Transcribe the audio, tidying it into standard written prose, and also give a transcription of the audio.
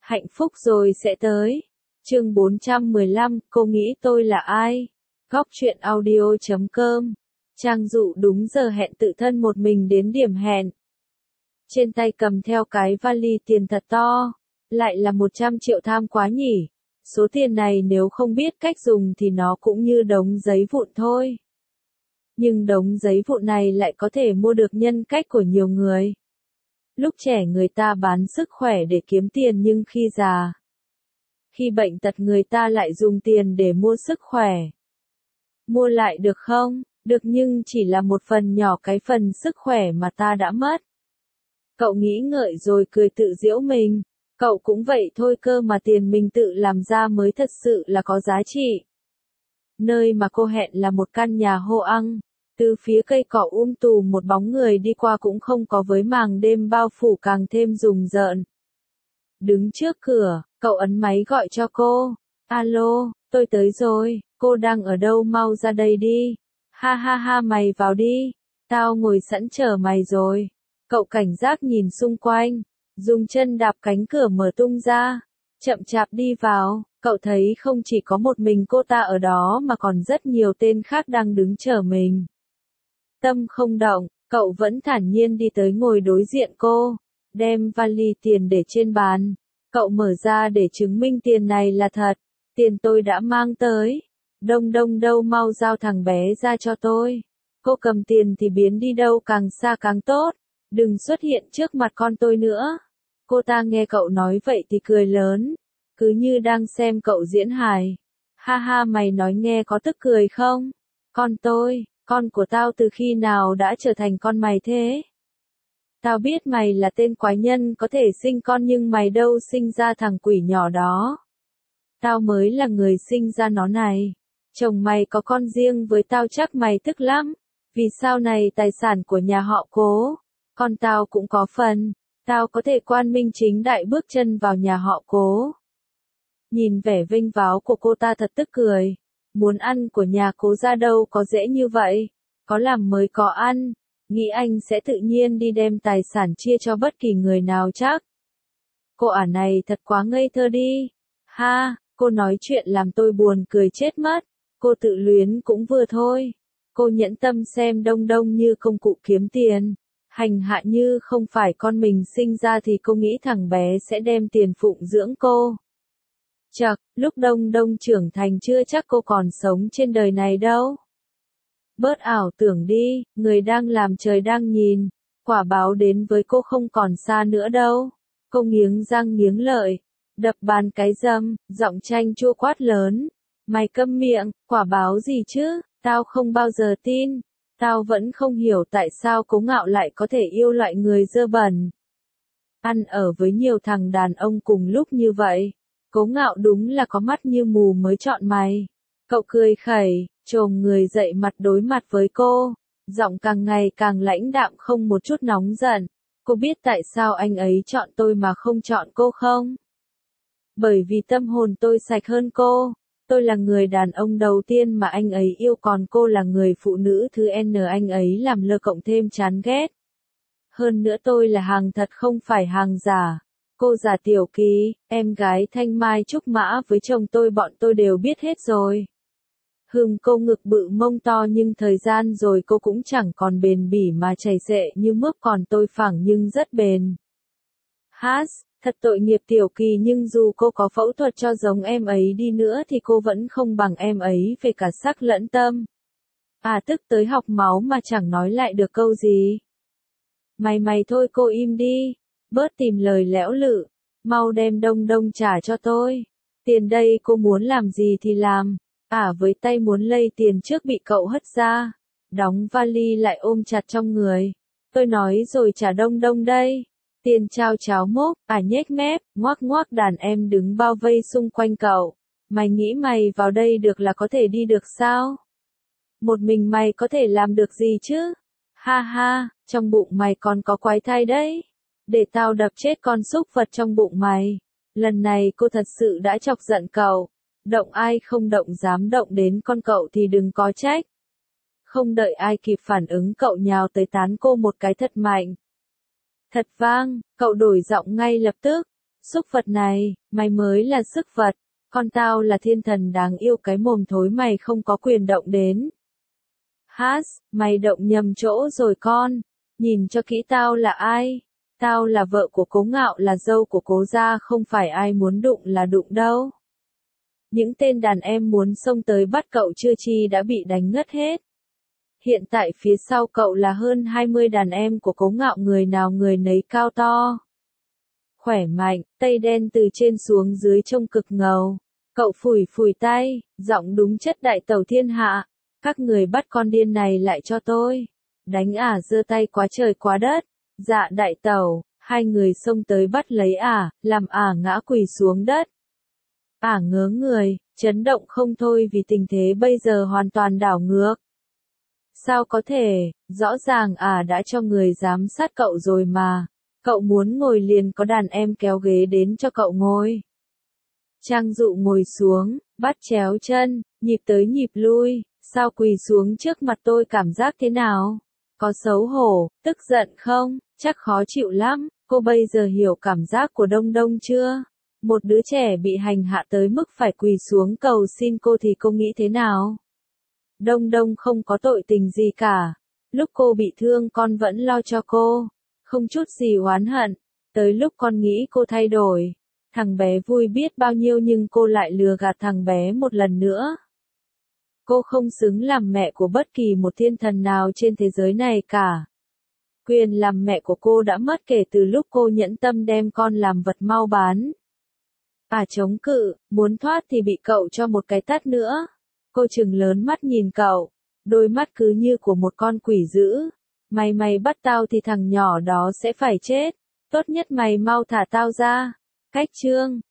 Hạnh phúc rồi sẽ tới. Chương 415, cô nghĩ tôi là ai? Góc truyện audio.com. Trang Dụ đúng giờ hẹn tự thân một mình đến điểm hẹn. Trên tay cầm theo cái vali tiền thật to. Lại là 100 triệu, tham quá nhỉ. Số tiền này nếu không biết cách dùng thì nó cũng như đống giấy vụn thôi. Nhưng đống giấy vụn này lại có thể mua được nhân cách của nhiều người. Lúc trẻ người ta bán sức khỏe để kiếm tiền, nhưng khi già, khi bệnh tật, người ta lại dùng tiền để mua sức khỏe. Mua lại được không? Được, nhưng chỉ là một phần nhỏ cái phần sức khỏe mà ta đã mất. Cậu nghĩ ngợi rồi cười tự giễu mình. Cậu cũng vậy thôi cơ mà, tiền mình tự làm ra mới thật sự là có giá trị. Nơi mà cô hẹn là một căn nhà hô ăng. Từ phía cây cỏ tùm một bóng người đi qua cũng không có, với màng đêm bao phủ càng thêm rùng rợn. Đứng trước cửa, cậu ấn máy gọi cho cô. Alo, tôi tới rồi, cô đang ở đâu, mau ra đây đi. Ha ha ha, mày vào đi, tao ngồi sẵn chờ mày rồi. Cậu cảnh giác nhìn xung quanh, dùng chân đạp cánh cửa mở tung ra, chậm chạp đi vào. Cậu thấy không chỉ có một mình cô ta ở đó mà còn rất nhiều tên khác đang đứng chờ mình. Tâm không động, cậu vẫn thản nhiên đi tới ngồi đối diện cô, đem vali tiền để trên bàn. Cậu mở ra để chứng minh tiền này là thật, tiền tôi đã mang tới. Đông đông đâu, mau giao thằng bé ra cho tôi. Cô cầm tiền thì biến đi đâu càng xa càng tốt, đừng xuất hiện trước mặt con tôi nữa. Cô ta nghe cậu nói vậy thì cười lớn, cứ như đang xem cậu diễn hài. Ha ha, mày nói nghe có tức cười không? Con tôi, con của tao từ khi nào đã trở thành con mày thế? Tao biết mày là tên quái nhân có thể sinh con, nhưng mày đâu sinh ra thằng quỷ nhỏ đó. Tao mới là người sinh ra nó này. Chồng mày có con riêng với tao, chắc mày tức lắm. Vì sau này tài sản của nhà họ Cố, con tao cũng có phần. Tao có thể quang minh chính đại bước chân vào nhà họ Cố. Nhìn vẻ vênh váo của cô ta thật tức cười. Muốn ăn của nhà Cố ra đâu có dễ như vậy. Có làm mới có ăn. Nghĩ anh sẽ tự nhiên đi đem tài sản chia cho bất kỳ người nào chắc. Cô ả này thật quá ngây thơ đi. Ha, cô nói chuyện làm tôi buồn cười chết mất. Cô tự luyến cũng vừa thôi. Cô nhẫn tâm xem Đông Đông như công cụ kiếm tiền. Hành hạ như không phải con mình sinh ra thì cô nghĩ thằng bé sẽ đem tiền phụng dưỡng cô. Chậc, lúc Đông Đông trưởng thành chưa chắc cô còn sống trên đời này đâu. Bớt ảo tưởng đi, người đang làm trời đang nhìn. Quả báo đến với cô không còn xa nữa đâu. Cô nghiến răng nghiến lợi, đập bàn cái râm, giọng chanh chua quát lớn. Mày câm miệng, quả báo gì chứ, tao không bao giờ tin. Tao vẫn không hiểu tại sao Cố Ngạo lại có thể yêu loại người dơ bẩn. Ăn ở với nhiều thằng đàn ông cùng lúc như vậy. Cố Ngạo đúng là có mắt như mù mới chọn mày. Cậu cười khẩy, chồm người dậy mặt đối mặt với cô. Giọng càng ngày càng lãnh đạm, không một chút nóng giận. Cô biết tại sao anh ấy chọn tôi mà không chọn cô không? Bởi vì tâm hồn tôi sạch hơn cô. Tôi là người đàn ông đầu tiên mà anh ấy yêu, còn cô là người phụ nữ thứ N anh ấy làm lơ cộng thêm chán ghét. Hơn nữa tôi là hàng thật không phải hàng giả. Cô giả Tiểu Kỳ, em gái Thanh Mai Trúc Mã với chồng tôi, bọn tôi đều biết hết rồi. Cô ngực bự mông to, nhưng thời gian rồi cô cũng chẳng còn bền bỉ mà chảy xệ như mướp, còn tôi phẳng nhưng rất bền. Thật tội nghiệp Tiểu Kỳ, nhưng dù cô có phẫu thuật cho giống em ấy đi nữa thì cô vẫn không bằng em ấy về cả sắc lẫn tâm. Tức tới học máu mà chẳng nói lại được câu gì. Mày thôi, cô im đi. Bớt tìm lời lẽo lự. Mau đem Đông Đông trả cho tôi. Tiền đây, cô muốn làm gì thì làm. Với tay muốn lây tiền trước bị cậu hất ra. Đóng vali lại ôm chặt trong người. Tôi nói rồi, trả Đông Đông đây. Tiền trao cháo mốc, nhếch mép, ngoác ngoác đàn em đứng bao vây xung quanh cậu. Mày nghĩ mày vào đây được là có thể đi được sao? Một mình mày có thể làm được gì chứ? Ha ha, trong bụng mày còn có quái thai đấy. Để tao đập chết con súc vật trong bụng mày. Lần này cô thật sự đã chọc giận cậu. Động ai không động, dám động đến con cậu thì đừng có trách. Không đợi ai kịp phản ứng, cậu nhào tới tán cô một cái thật mạnh. Thật vang, cậu đổi giọng ngay lập tức. Súc vật này, mày mới là súc vật, con tao là thiên thần đáng yêu, cái mồm thối mày không có quyền động đến. Hát, mày động nhầm chỗ rồi con, nhìn cho kỹ tao là ai. Tao là vợ của Cố Ngạo, là dâu của Cố gia, không phải ai muốn đụng là đụng đâu. Những tên đàn em muốn xông tới bắt cậu chưa chi đã bị đánh ngất hết. Hiện tại phía sau cậu là hơn 20 đàn em của Cố Ngạo, người nào người nấy cao to, khỏe mạnh, tây đen từ trên xuống dưới trông cực ngầu. Cậu phủi phủi tay, giọng đúng chất đại tẩu thiên hạ. Các người bắt con điên này lại cho tôi. Đánh ả giơ tay quá trời quá đất. Dạ đại tẩu, hai người xông tới bắt lấy ả, làm ả ngã quỳ xuống đất. Ả ngớ người, chấn động không thôi vì tình thế bây giờ hoàn toàn đảo ngược. Sao có thể, rõ ràng ả đã cho người giám sát cậu rồi mà. Cậu muốn ngồi liền có đàn em kéo ghế đến cho cậu ngồi. Trang Dụ ngồi xuống, bắt chéo chân, nhịp tới nhịp lui, sao quỳ xuống trước mặt tôi, cảm giác thế nào? Có xấu hổ, tức giận không? Chắc khó chịu lắm, cô bây giờ hiểu cảm giác của Đông Đông chưa? Một đứa trẻ bị hành hạ tới mức phải quỳ xuống cầu xin cô thì cô nghĩ thế nào? Đông Đông không có tội tình gì cả. Lúc cô bị thương con vẫn lo cho cô, không chút gì oán hận. Tới lúc con nghĩ cô thay đổi, thằng bé vui biết bao nhiêu nhưng cô lại lừa gạt thằng bé một lần nữa. Cô không xứng làm mẹ của bất kỳ một thiên thần nào trên thế giới này cả. Quyền làm mẹ của cô đã mất kể từ lúc cô nhẫn tâm đem con làm vật mau bán. Chống cự, muốn thoát thì bị cậu cho một cái tát nữa. Cô trừng lớn mắt nhìn cậu, đôi mắt cứ như của một con quỷ dữ. Mày bắt tao thì thằng nhỏ đó sẽ phải chết. Tốt nhất mày mau thả tao ra. Cách chương